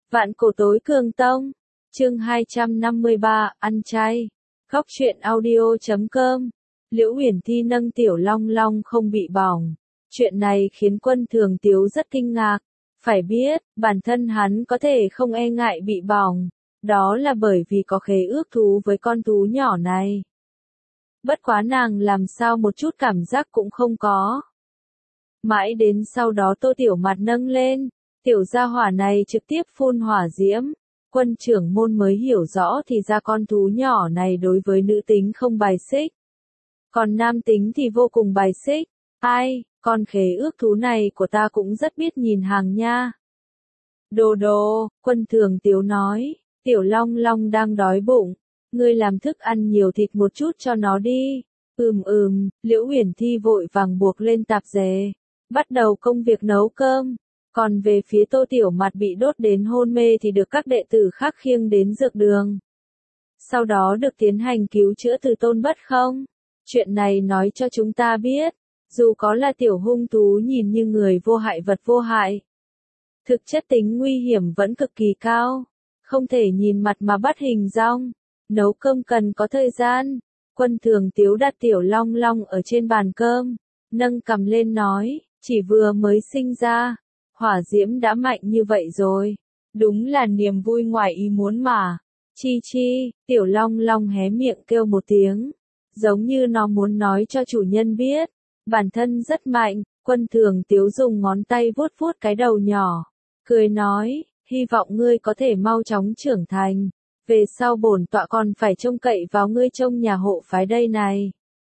Vạn cổ tối cường tông. Chương 253, ăn chay. Góc truyện audio.com. Liễu Uyển Thi nâng Tiểu Long Long không bị bỏng. Chuyện này khiến Quân Thường Tiếu rất kinh ngạc. Phải biết, bản thân hắn có thể không e ngại bị bỏng. Đó là bởi vì có khế ước thú với con thú nhỏ này. Bất quá nàng làm sao một chút cảm giác cũng không có. Mãi đến sau đó Tô Tiểu Mặt nâng lên, tiểu gia hỏa này trực tiếp phun hỏa diễm. Quân trưởng môn mới hiểu rõ thì ra con thú nhỏ này đối với nữ tính không bài xích. Còn nam tính thì vô cùng bài xích. Ai, con khế ước thú này của ta cũng rất biết nhìn hàng nha. Đồ đồ, Quân Thường Tiếu nói, Tiểu Long Long đang đói bụng. Ngươi làm thức ăn nhiều thịt một chút cho nó đi. Liễu Uyển Thi vội vàng buộc lên tạp dề. Bắt đầu công việc nấu cơm. Còn về phía Tô Tiểu Mặt bị đốt đến hôn mê thì được các đệ tử khác khiêng đến dược đường. Sau đó được tiến hành cứu chữa từ Tôn Bất Không. Chuyện này nói cho chúng ta biết, dù có là tiểu hung thú nhìn như người vô hại vật vô hại, thực chất tính nguy hiểm vẫn cực kỳ cao. Không thể nhìn mặt mà bắt hình dong. Nấu cơm cần có thời gian. Quân Thường Tiếu đặt Tiểu Long Long ở trên bàn cơm, nâng cằm lên nói, chỉ vừa mới sinh ra, hỏa diễm đã mạnh như vậy rồi. Đúng là niềm vui ngoài ý muốn mà. Chi chi, Tiểu Long Long hé miệng kêu một tiếng, giống như nó muốn nói cho chủ nhân biết, bản thân rất mạnh. Quân Thường Tiếu dùng ngón tay vuốt vuốt cái đầu nhỏ, cười nói, hy vọng ngươi có thể mau chóng trưởng thành. Về sau bổn tọa còn phải trông cậy vào ngươi trông nhà hộ phái đây này.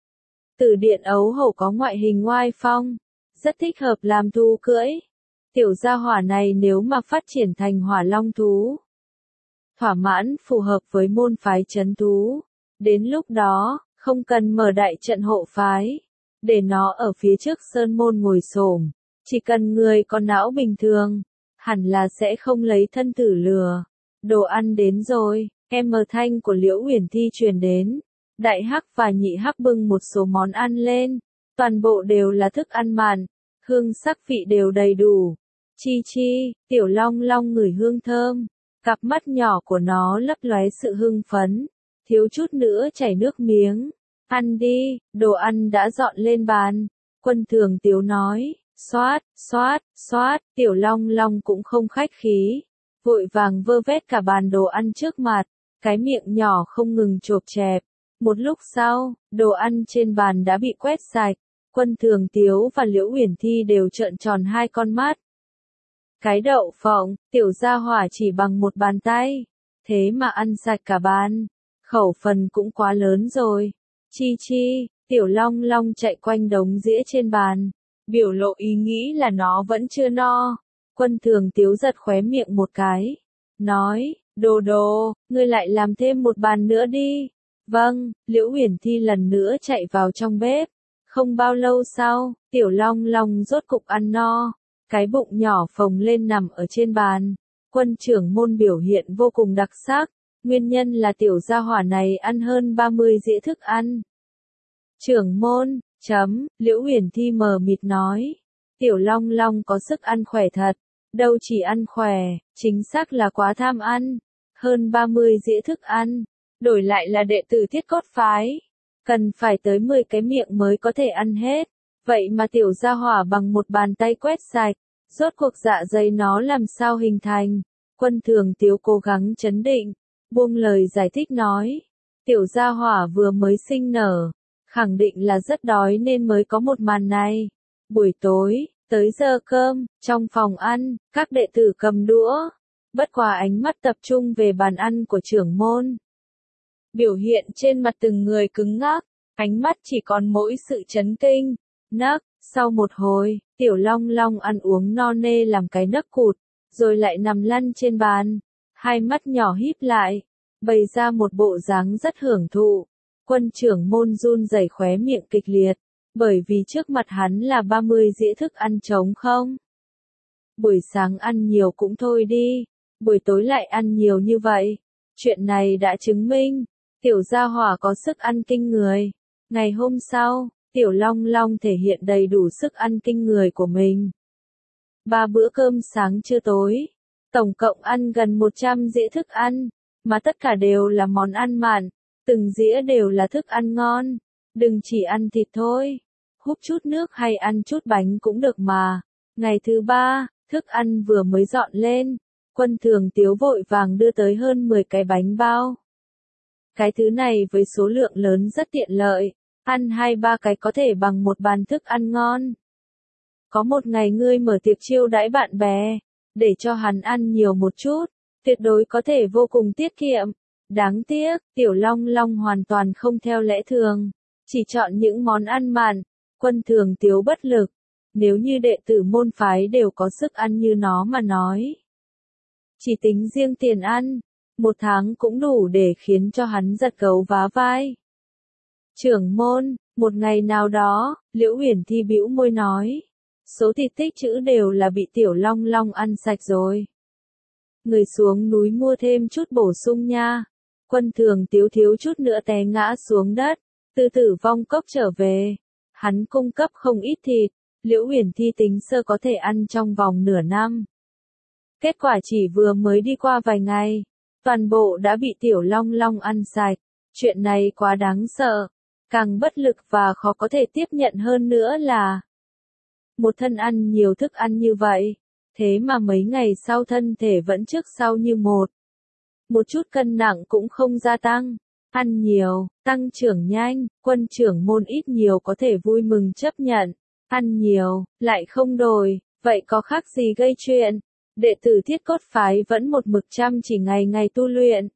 Tử Điện ấu hổ có ngoại hình oai phong, rất thích hợp làm thú cưỡi. Tiểu gia hỏa này nếu mà phát triển thành hỏa long thú, thỏa mãn phù hợp với môn phái trấn thú. Đến lúc đó, không cần mở đại trận hộ phái, để nó ở phía trước sơn môn ngồi xổm, chỉ cần người có não bình thường, hẳn là sẽ không lấy thân tử lừa. Đồ ăn đến rồi, thanh của Liễu Uyển Thi truyền đến. Đại Hắc và Nhị Hắc bưng một số món ăn lên, toàn bộ đều là thức ăn mặn, hương sắc vị đều đầy đủ. Chi chi, Tiểu Long Long ngửi hương thơm, cặp mắt nhỏ của nó lấp lóe sự hưng phấn, thiếu chút nữa chảy nước miếng. Ăn đi, đồ ăn đã dọn lên bàn. Quân Thường Tiếu nói, xoát, xoát, xoát, Tiểu Long Long cũng không khách khí, vội vàng vơ vét cả bàn đồ ăn trước mặt, cái miệng nhỏ không ngừng chộp chẹp. Một lúc sau, đồ ăn trên bàn đã bị quét sạch. Quân Thường Tiếu và Liễu Uyển Thi đều trợn tròn hai con mắt. Cái đậu phộng, tiểu gia hỏa chỉ bằng một bàn tay, thế mà ăn sạch cả bàn, khẩu phần cũng quá lớn rồi. Chi chi, Tiểu Long Long chạy quanh đống dĩa trên bàn, biểu lộ ý nghĩ là nó vẫn chưa no. Quân Thường Tiếu giật khóe miệng một cái, nói, đồ đồ, ngươi lại làm thêm một bàn nữa đi. Vâng, Liễu Uyển Thi lần nữa chạy vào trong bếp. Không bao lâu sau, Tiểu Long Long rốt cục ăn no, cái bụng nhỏ phồng lên nằm ở trên bàn. Quân trưởng môn biểu hiện vô cùng đặc sắc, nguyên nhân là tiểu gia hỏa này ăn hơn 30 dĩa thức ăn. Trưởng môn, Liễu Uyển Thi mờ mịt nói, Tiểu Long Long có sức ăn khỏe thật, đâu chỉ ăn khỏe, chính xác là quá tham ăn, hơn 30 dĩa thức ăn, đổi lại là đệ tử Thiết Cốt phái, cần phải tới 10 cái miệng mới có thể ăn hết, vậy mà tiểu gia hỏa bằng một bàn tay quét sạch, rốt cuộc dạ dày nó làm sao hình thành. Quân Thường Tiếu cố gắng trấn định, buông lời giải thích nói, tiểu gia hỏa vừa mới sinh nở, khẳng định là rất đói nên mới có một màn này. Buổi tối, tới giờ cơm, trong phòng ăn, các đệ tử cầm đũa, bất quá ánh mắt tập trung về bàn ăn của trưởng môn. Biểu hiện trên mặt từng người cứng ngắc, ánh mắt chỉ còn mỗi sự chấn kinh. Sau một hồi, Tiểu Long Long ăn uống no nê làm cái nấc cụt, rồi lại nằm lăn trên bàn, hai mắt nhỏ híp lại, bày ra một bộ dáng rất hưởng thụ. Quân trưởng môn run rẩy khóe miệng kịch liệt, bởi vì trước mặt hắn là 30 dĩa thức ăn trống không. Buổi sáng ăn nhiều cũng thôi đi, buổi tối lại ăn nhiều như vậy. Chuyện này đã chứng minh, tiểu gia hỏa có sức ăn kinh người. Ngày hôm sau, Tiểu Long Long thể hiện đầy đủ sức ăn kinh người của mình. 3 bữa cơm sáng trưa tối, Tổng cộng ăn gần 100 dĩa thức ăn, mà tất cả đều là món ăn mặn, từng dĩa đều là thức ăn ngon. Đừng chỉ ăn thịt thôi, húp chút nước hay ăn chút bánh cũng được mà. Ngày thứ 3, thức ăn vừa mới dọn lên, Quân Thường Tiếu vội vàng đưa tới hơn 10 cái bánh bao. Cái thứ này với số lượng lớn rất tiện lợi, ăn 2-3 cái có thể bằng một bàn thức ăn ngon. Có một ngày ngươi mở tiệc chiêu đãi bạn bè, để cho hắn ăn nhiều một chút, tuyệt đối có thể vô cùng tiết kiệm. Đáng tiếc, Tiểu Long Long hoàn toàn không theo lẽ thường, chỉ chọn những món ăn mặn. Quân Thường Tiếu bất lực, nếu như đệ tử môn phái đều có sức ăn như nó mà nói. Chỉ tính riêng tiền ăn, một tháng cũng đủ để khiến cho hắn giật gấu vá vai. Trưởng môn, một ngày nào đó, Liễu Uyển Thi bĩu môi nói, số thịt tích trữ đều là bị Tiểu Long Long ăn sạch rồi. Người xuống núi mua thêm chút bổ sung nha. Quân Thường Tiếu thiếu chút nữa té ngã xuống đất, từ Tử Vong Cốc trở về. Hắn cung cấp không ít thịt, Liễu Uyển Thi tính sơ có thể ăn trong vòng nửa năm. Kết quả chỉ vừa mới đi qua vài ngày, toàn bộ đã bị Tiểu Long Long ăn sạch. Chuyện này quá đáng sợ, càng bất lực và khó có thể tiếp nhận hơn nữa là một thân ăn nhiều thức ăn như vậy, thế mà mấy ngày sau thân thể vẫn trước sau như một. Một chút cân nặng cũng không gia tăng, ăn nhiều, tăng trưởng nhanh, Quân trưởng môn ít nhiều có thể vui mừng chấp nhận, ăn nhiều, lại không đổi, vậy có khác gì gây chuyện. Đệ tử Thiết Cốt phái vẫn một mực chăm chỉ ngày ngày tu luyện.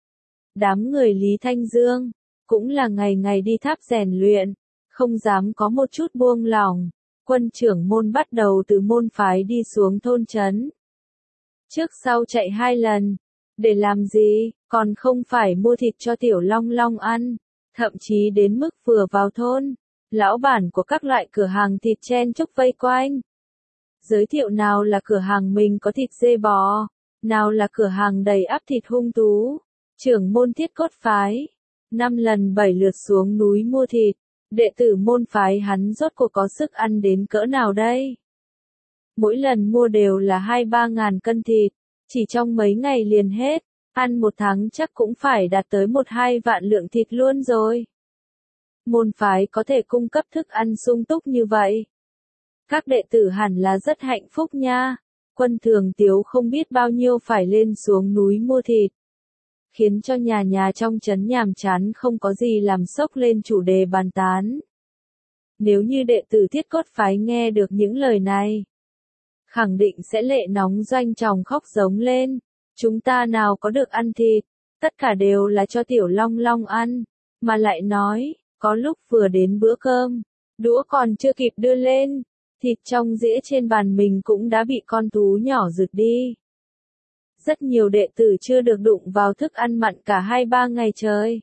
Đám người Lý Thanh Dương, cũng là ngày ngày đi tháp rèn luyện, không dám có một chút buông lỏng. Quân trưởng môn bắt đầu từ môn phái đi xuống thôn trấn. Trước sau chạy 2 lần. Để làm gì, còn không phải mua thịt cho Tiểu Long Long ăn. Thậm chí đến mức vừa vào thôn, lão bản của các loại cửa hàng thịt chen chúc vây quanh. Giới thiệu nào là cửa hàng mình có thịt dê bò, nào là cửa hàng đầy ắp thịt hung thú. Trưởng môn Thiết Cốt phái, 5 lần 7 lượt xuống núi mua thịt. Đệ tử môn phái hắn rốt cuộc có sức ăn đến cỡ nào đây? Mỗi lần mua đều là 2-3 ngàn cân thịt, chỉ trong mấy ngày liền hết, ăn một tháng chắc cũng phải đạt tới 1-2 vạn lượng thịt luôn rồi. Môn phái có thể cung cấp thức ăn sung túc như vậy. Các đệ tử hẳn là rất hạnh phúc nha. Quân Thường Tiếu không biết bao nhiêu phải lên xuống núi mua thịt, khiến cho nhà nhà trong trấn nhàm chán không có gì làm sốc lên chủ đề bàn tán. Nếu như đệ tử Thiết Cốt phái nghe được những lời này, khẳng định sẽ lệ nóng doanh tròng khóc giống lên. Chúng ta nào có được ăn thịt, tất cả đều là cho Tiểu Long Long ăn, mà lại nói, có lúc vừa đến bữa cơm, đũa còn chưa kịp đưa lên, thịt trong dĩa trên bàn mình cũng đã bị con thú nhỏ rượt đi. Rất nhiều đệ tử chưa được đụng vào thức ăn mặn cả 2-3 ngày trời.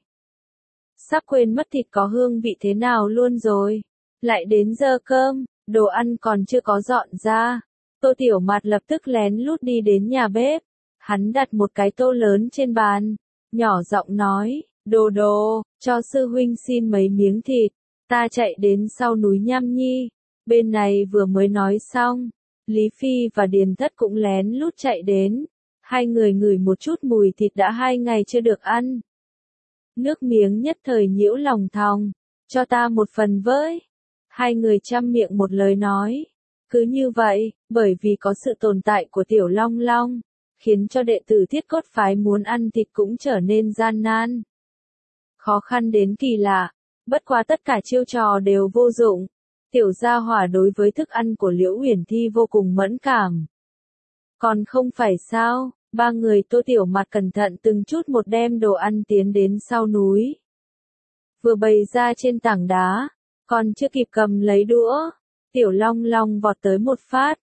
Sắp quên mất thịt có hương vị thế nào luôn rồi. Lại đến giờ cơm, đồ ăn còn chưa có dọn ra. Tô Tiểu Mạt lập tức lén lút đi đến nhà bếp. Hắn đặt một cái tô lớn trên bàn, nhỏ giọng nói, Đồ Đồ, cho sư huynh xin mấy miếng thịt. Ta chạy đến sau núi Nham Nhi. Bên này vừa mới nói xong, Lý Phi và Điền Thất cũng lén lút chạy đến. Hai người ngửi một chút mùi thịt đã 2 ngày chưa được ăn. Nước miếng nhất thời nhiễu lòng thòng, cho ta một phần với. Hai người chăm miệng một lời nói. Cứ như vậy, bởi vì có sự tồn tại của Tiểu Long Long, khiến cho đệ tử Thiết Cốt phái muốn ăn thịt cũng trở nên gian nan. Khó khăn đến kỳ lạ, bất quá tất cả chiêu trò đều vô dụng. Tiểu gia hỏa đối với thức ăn của Liễu Uyển Thi vô cùng mẫn cảm. Còn không phải sao, 3 người Tô Tiểu Mạt cẩn thận từng chút một đem đồ ăn tiến đến sau núi. Vừa bày ra trên tảng đá, còn chưa kịp cầm lấy đũa, Tiểu Long Long vọt tới một phát.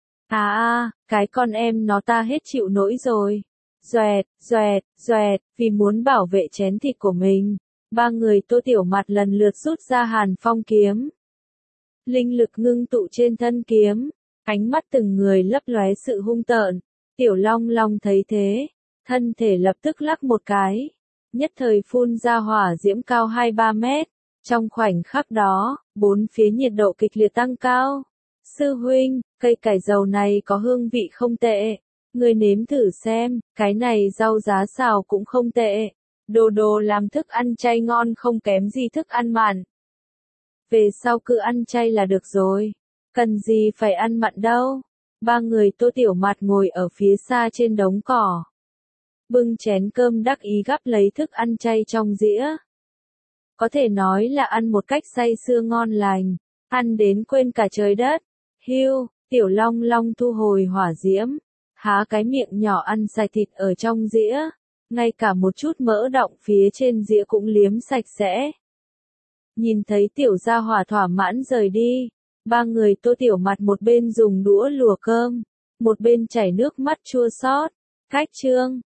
Cái con em nó ta hết chịu nổi rồi. Doẹt, doẹt, doẹt, vì muốn bảo vệ chén thịt của mình. 3 người Tô Tiểu Mạt lần lượt rút ra Hàn Phong kiếm. Linh lực ngưng tụ trên thân kiếm, ánh mắt từng người lấp lóe sự hung tợn. Tiểu Long Long thấy thế, thân thể lập tức lắc một cái, nhất thời phun ra hỏa diễm cao 2-3 mét. Trong khoảnh khắc đó, bốn phía nhiệt độ kịch liệt tăng cao. Sư huynh, cây cải dầu này có hương vị không tệ. Ngươi nếm thử xem, cái này rau giá xào cũng không tệ. Đồ đồ làm thức ăn chay ngon không kém gì thức ăn mặn. Về sau cứ ăn chay là được rồi. Cần gì phải ăn mặn đâu. Ba người Tô Tiểu Mạt ngồi ở phía xa trên đống cỏ. Bưng chén cơm đắc ý gắp lấy thức ăn chay trong dĩa. Có thể nói là ăn một cách say sưa ngon lành. Ăn đến quên cả trời đất. Hiu, Tiểu Long Long thu hồi hỏa diễm. Há cái miệng nhỏ ăn sạch thịt ở trong dĩa. Ngay cả một chút mỡ đọng phía trên dĩa cũng liếm sạch sẽ. Nhìn thấy Tiểu Gia Hỏa thỏa mãn rời đi. Ba người Tô Tiểu Mạt một bên dùng đũa lùa cơm. Một bên chảy nước mắt chua xót. Cách chương